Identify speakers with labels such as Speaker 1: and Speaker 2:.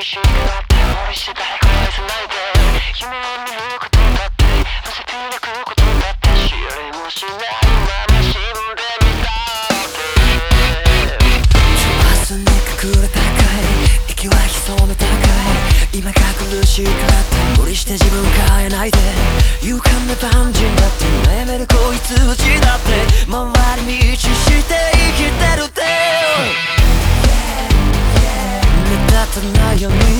Speaker 1: しくなって無理して誰か愛さないで夢を見ることだって無責任なくことだって知りもしないまま死んでみたって明日に隠れたかい息は潜めたかい今が苦しいからって無理して自分変えないで勇敢な万人だって悩めるこいつうちだって回り道して生きてるって目立たないように